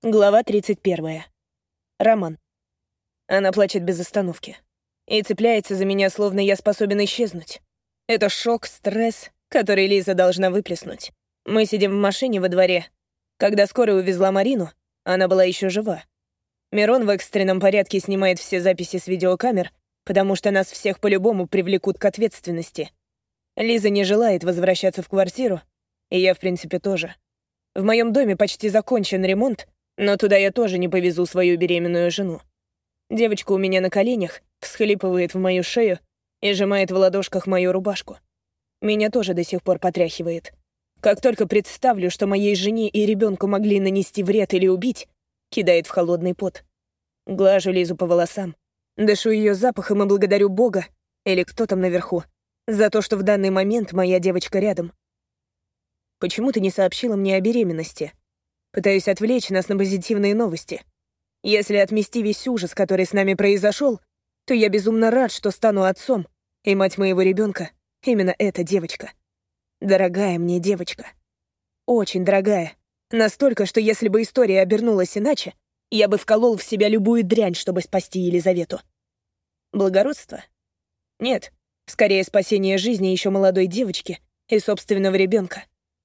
Глава 31. Роман. Она плачет без остановки. И цепляется за меня, словно я способен исчезнуть. Это шок, стресс, который Лиза должна выплеснуть. Мы сидим в машине во дворе. Когда скорая увезла Марину, она была еще жива. Мирон в экстренном порядке снимает все записи с видеокамер, потому что нас всех по-любому привлекут к ответственности. Лиза не желает возвращаться в квартиру, и я, в принципе, тоже. В моем доме почти закончен ремонт, но туда я тоже не повезу свою беременную жену. Девочка у меня на коленях, всхлипывает в мою шею и сжимает в ладошках мою рубашку. Меня тоже до сих пор потряхивает. Как только представлю, что моей жене и ребенку могли нанести вред или убить, кидает в холодный пот. Глажу Лизу по волосам, дышу ее запахом и благодарю Бога, или кто там наверху, за то, что в данный момент моя девочка рядом. Почему ты не сообщила мне о беременности? Пытаюсь отвлечь нас на позитивные новости. Если отмести весь ужас, который с нами произошел, то я безумно рад, что стану отцом, и мать моего ребенка — именно эта девочка. Дорогая мне девочка. Очень дорогая. Настолько, что если бы история обернулась иначе, я бы вколол в себя любую дрянь, чтобы спасти Елизавету. Благородство? Нет. Скорее, спасение жизни еще молодой девочки и собственного ребенка.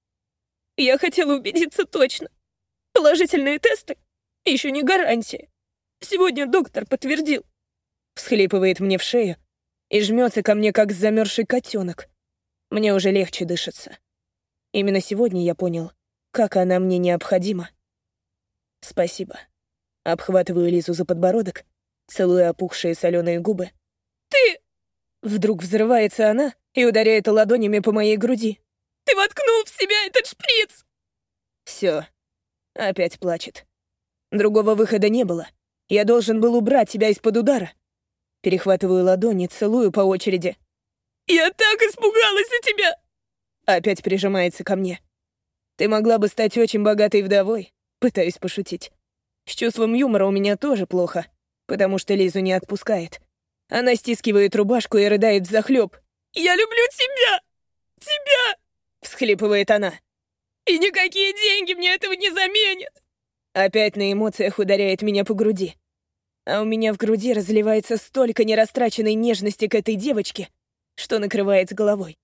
Я хотела убедиться точно. Положительные тесты еще не гарантия. Сегодня доктор подтвердил. Всхлипывает мне в шею и жмется ко мне, как замерзший котенок. Мне уже легче дышится. Именно сегодня я понял, как она мне необходима. Спасибо. Обхватываю Лизу за подбородок, целуя опухшие соленые губы. Ты! Вдруг взрывается она и ударяет ладонями по моей груди. Ты воткнул в себя этот шприц! Все. Опять плачет. Другого выхода не было. Я должен был убрать тебя из-под удара. Перехватываю ладони, целую по очереди. Я так испугалась за тебя! Опять прижимается ко мне. Ты могла бы стать очень богатой вдовой. Пытаюсь пошутить. С чувством юмора у меня тоже плохо, потому что Лизу не отпускает. Она стискивает рубашку и рыдает взахлёб. «Я люблю тебя! Тебя!» — всхлипывает она. «И никакие деньги мне этого не заменят!» Опять на эмоциях ударяет меня по груди. А у меня в груди разливается столько нерастраченной нежности к этой девочке, что накрывает с головой.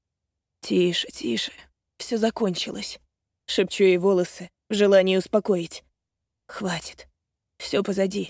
«Тише, тише, все закончилось», — шепчу ей волосы в желании успокоить. «Хватит, все позади.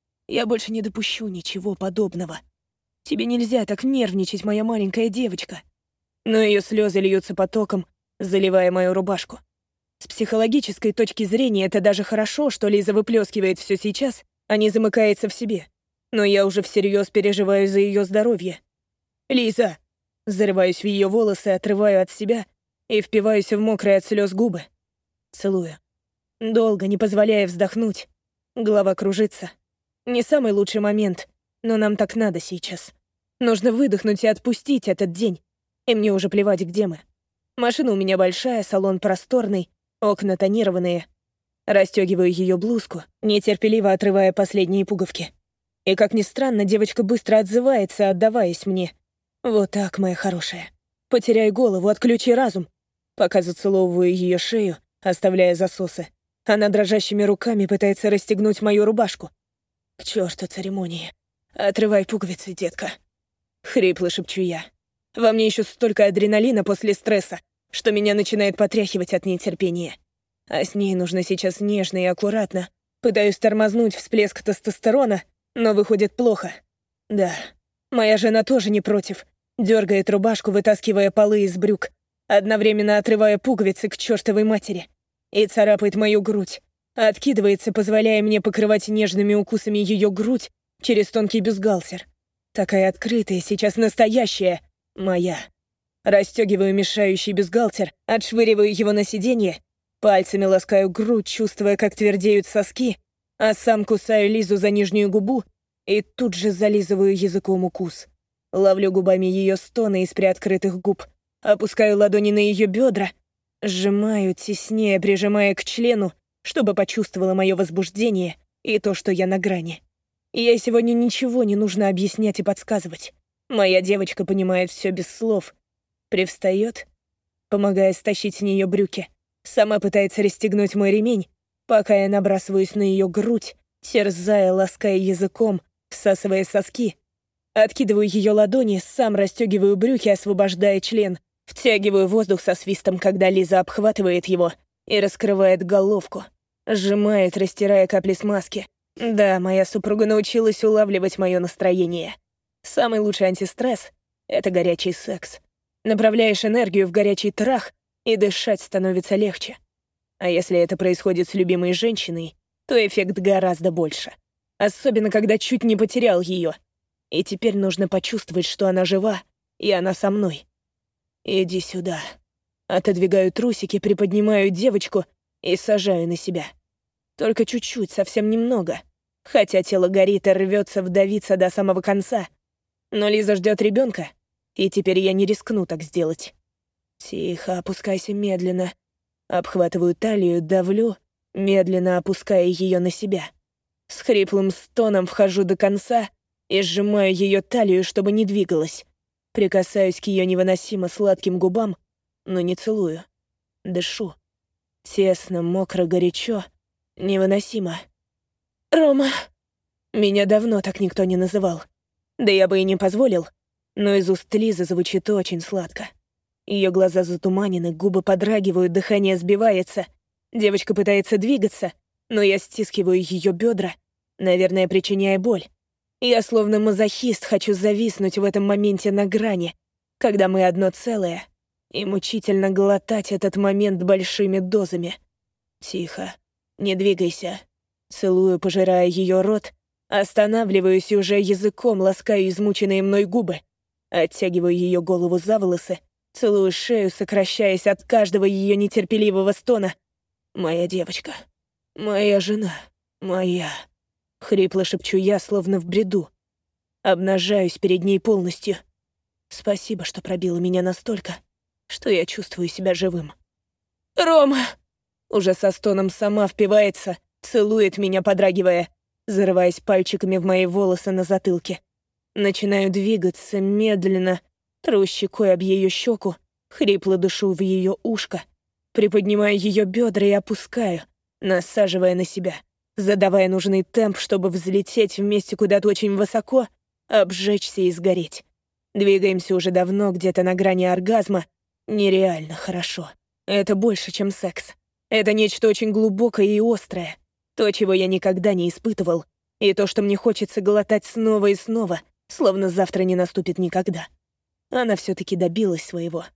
Я больше не допущу ничего подобного. Тебе нельзя так нервничать, моя маленькая девочка». Но ее слезы льются потоком, заливая мою рубашку. С психологической точки зрения это даже хорошо, что Лиза выплескивает все сейчас, а не замыкается в себе. Но я уже всерьез переживаю за ее здоровье. «Лиза!» Зарываюсь в ее волосы, отрываю от себя и впиваюсь в мокрые от слез губы. Целую. Долго, не позволяя вздохнуть. Голова кружится. Не самый лучший момент, но нам так надо сейчас. Нужно выдохнуть и отпустить этот день. И мне уже плевать, где мы. Машина у меня большая, салон просторный, окна тонированные. Расстегиваю ее блузку, нетерпеливо отрывая последние пуговки. И, как ни странно, девочка быстро отзывается, отдаваясь мне. Вот так, моя хорошая. Потеряй голову, отключи разум. Пока зацеловываю ее шею, оставляя засосы. Она дрожащими руками пытается расстегнуть мою рубашку. К черту церемонии. Отрывай пуговицы, детка. Хрипло шепчу я. Во мне еще столько адреналина после стресса, что меня начинает потряхивать от нетерпения. А с ней нужно сейчас нежно и аккуратно. Пытаюсь тормознуть всплеск тестостерона, но выходит плохо. Да, моя жена тоже не против. Дергает рубашку, вытаскивая полы из брюк, одновременно отрывая пуговицы к чертовой матери. И царапает мою грудь. Откидывается, позволяя мне покрывать нежными укусами ее грудь через тонкий бюстгальтер. Такая открытая, сейчас настоящая. Моя. Расстегиваю мешающий бюстгальтер, отшвыриваю его на сиденье, пальцами ласкаю грудь, чувствуя, как твердеют соски, а сам кусаю Лизу за нижнюю губу и тут же зализываю языком укус. Ловлю губами ее стоны из приоткрытых губ, опускаю ладони на ее бедра, сжимаю теснее, прижимая к члену, чтобы почувствовала мое возбуждение и то, что я на грани. Ей сегодня ничего не нужно объяснять и подсказывать. Моя девочка понимает все без слов. Привстает, помогая стащить с нее брюки. Сама пытается расстегнуть мой ремень, пока я набрасываюсь на ее грудь, терзая, лаская языком, всасывая соски. Откидываю ее ладони, сам расстегиваю брюки, освобождая член. Втягиваю воздух со свистом, когда Лиза обхватывает его и раскрывает головку. Сжимает, растирая капли смазки. Да, моя супруга научилась улавливать мое настроение. Самый лучший антистресс — это горячий секс. Направляешь энергию в горячий трах, и дышать становится легче. А если это происходит с любимой женщиной, то эффект гораздо больше. Особенно, когда чуть не потерял ее. И теперь нужно почувствовать, что она жива, и она со мной. «Иди сюда». Отодвигаю трусики, приподнимаю девочку и сажаю на себя. Только чуть-чуть, совсем немного. Хотя тело горит и рвется вдавиться до самого конца. Но Лиза ждет ребенка, и теперь я не рискну так сделать. Тихо, опускайся медленно. Обхватываю талию, давлю, медленно опуская ее на себя. С хриплым стоном вхожу до конца и сжимаю ее талию, чтобы не двигалась. Прикасаюсь к ее невыносимо сладким губам, но не целую. Дышу. Тесно, мокро, горячо. Невыносимо. «Рома!» Меня давно так никто не называл. Да я бы и не позволил. Но из уст Лизы звучит очень сладко. Ее глаза затуманены, губы подрагивают, дыхание сбивается. Девочка пытается двигаться, но я стискиваю ее бедра, наверное, причиняя боль. Я словно мазохист хочу зависнуть в этом моменте на грани, когда мы одно целое, и мучительно глотать этот момент большими дозами. Тихо, не двигайся. Целую, пожирая ее рот, останавливаюсь и уже языком ласкаю измученные мной губы. Оттягиваю ее голову за волосы, целую шею, сокращаясь от каждого ее нетерпеливого стона. «Моя девочка, моя жена, моя...» Хрипло шепчу я, словно в бреду. Обнажаюсь перед ней полностью. Спасибо, что пробила меня настолько, что я чувствую себя живым. «Рома!» Уже со стоном сама впивается, целует меня, подрагивая, зарываясь пальчиками в мои волосы на затылке. Начинаю двигаться медленно, тру щекой об ее щеку, хрипло дышу в ее ушко, приподнимаю ее бедра и опускаю, насаживая на себя, задавая нужный темп, чтобы взлететь вместе куда-то очень высоко, обжечься и сгореть. Двигаемся уже давно, где-то на грани оргазма. Нереально хорошо. Это больше, чем секс. Это нечто очень глубокое и острое. То, чего я никогда не испытывал. И то, что мне хочется глотать снова и снова, словно завтра не наступит никогда. Она все-таки добилась своего.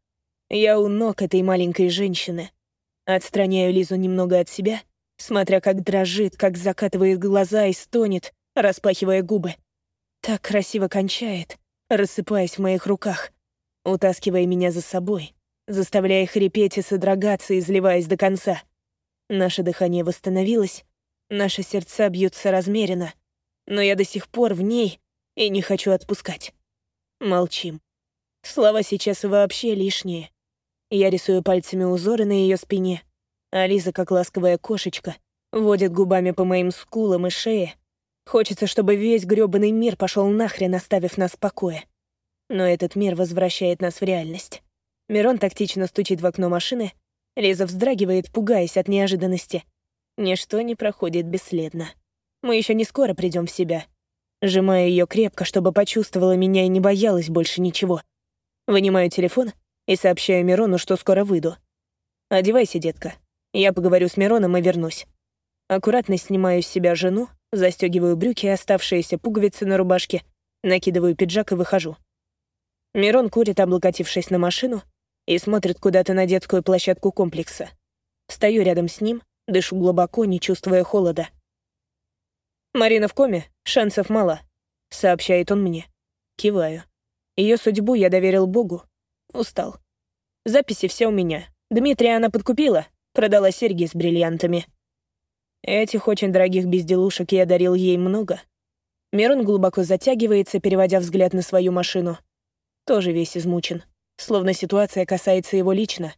Я у ног этой маленькой женщины. Отстраняю Лизу немного от себя, смотря как дрожит, как закатывает глаза и стонет, распахивая губы. Так красиво кончает, рассыпаясь в моих руках, утаскивая меня за собой, заставляя хрипеть и содрогаться, изливаясь до конца. Наше дыхание восстановилось, наши сердца бьются размеренно, но я до сих пор в ней и не хочу отпускать. Молчим. Слова сейчас вообще лишние. Я рисую пальцами узоры на ее спине, а Лиза, как ласковая кошечка, водит губами по моим скулам и шее. Хочется, чтобы весь грёбаный мир пошел нахрен, оставив нас в покое. Но этот мир возвращает нас в реальность. Мирон тактично стучит в окно машины, Лиза вздрагивает, пугаясь от неожиданности. Ничто не проходит бесследно. Мы еще не скоро придем в себя. Сжимаю ее крепко, чтобы почувствовала меня и не боялась больше ничего. Вынимаю телефон и сообщаю Мирону, что скоро выйду. «Одевайся, детка. Я поговорю с Мироном и вернусь». Аккуратно снимаю с себя жену, застегиваю брюки и оставшиеся пуговицы на рубашке, накидываю пиджак и выхожу. Мирон курит, облокотившись на машину, и смотрит куда-то на детскую площадку комплекса. Встаю рядом с ним, дышу глубоко, не чувствуя холода. «Марина в коме, шансов мало», — сообщает он мне. Киваю. Ее судьбу я доверил Богу. Устал. Записи все у меня. Дмитрия она подкупила, продала серьги с бриллиантами. Этих очень дорогих безделушек я дарил ей много. Мирон глубоко затягивается, переводя взгляд на свою машину. Тоже весь измучен, словно ситуация касается его лично.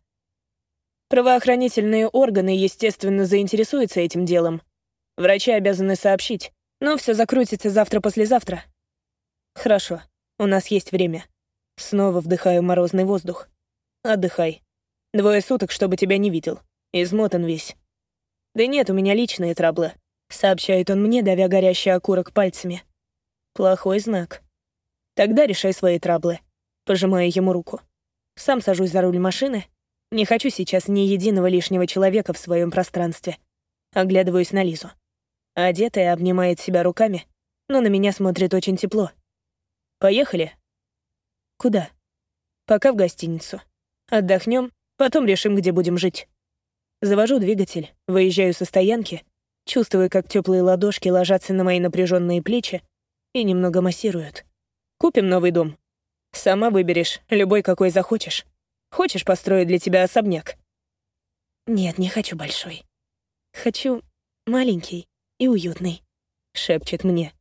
Правоохранительные органы, естественно, заинтересуются этим делом. Врачи обязаны сообщить, но все закрутится завтра-послезавтра. Хорошо, у нас есть время. Снова вдыхаю морозный воздух. Отдыхай. 2 суток, чтобы тебя не видел. Измотан весь. «Да нет, у меня личные траблы», — сообщает он мне, давя горящий окурок пальцами. Плохой знак. «Тогда решай свои траблы». Пожимаю ему руку. Сам сажусь за руль машины. Не хочу сейчас ни единого лишнего человека в своем пространстве. Оглядываюсь на Лизу. Одетая, обнимает себя руками, но на меня смотрит очень тепло. «Поехали?» «Куда?» «Пока в гостиницу. Отдохнем, потом решим, где будем жить». Завожу двигатель, выезжаю со стоянки, чувствую, как теплые ладошки ложатся на мои напряженные плечи и немного массируют. «Купим новый дом. Сама выберешь, любой, какой захочешь. Хочешь, построю для тебя особняк?» «Нет, не хочу большой. Хочу маленький и уютный», — шепчет мне.